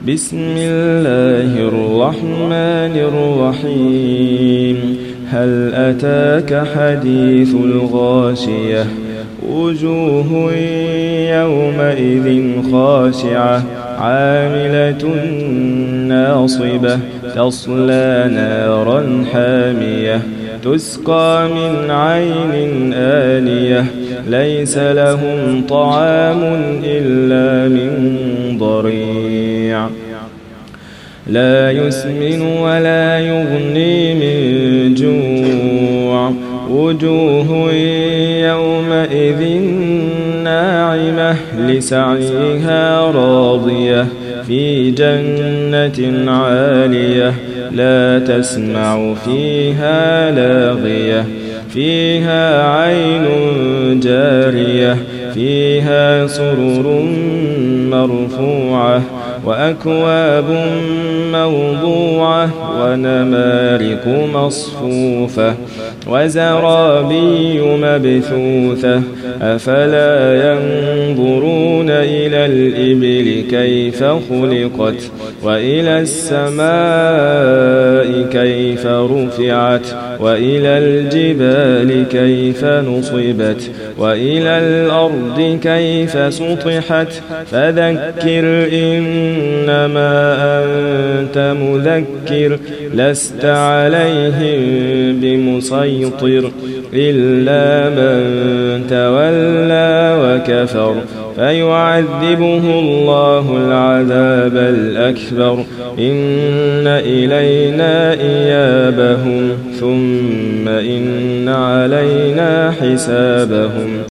بسم الله الرحمن الرحيم هل أتاك حديث الغاشية وجوه يومئذ خاشعة عاملة ناصبة تصلى نارا حامية تسقى من عين آنية ليس لهم طعام إلا من ضريع لا يسمن ولا يغني من جوع وجوه يومئذ ناعمة لسعيها راضية في جنة عالية لا تسمع فيها لاغية فيها عين جارية فيها سرر مرفوعة وأكواب موضوعة ونمارق مصفوفة وزرابي مبثوثة أفلا ينظرون إلى الإبل كيف خلقت وإلى السماء كيف رفعت وإلى الجبال كيف نصبت وإلى الأرض كيف سطحت فذكر إنما أنت مذكر لست عليهم بمسيطر إلا من تولى وكفر فيعذبه الله العذاب الأكبر إن إلينا إيابهم ثم إن علينا حسابهم.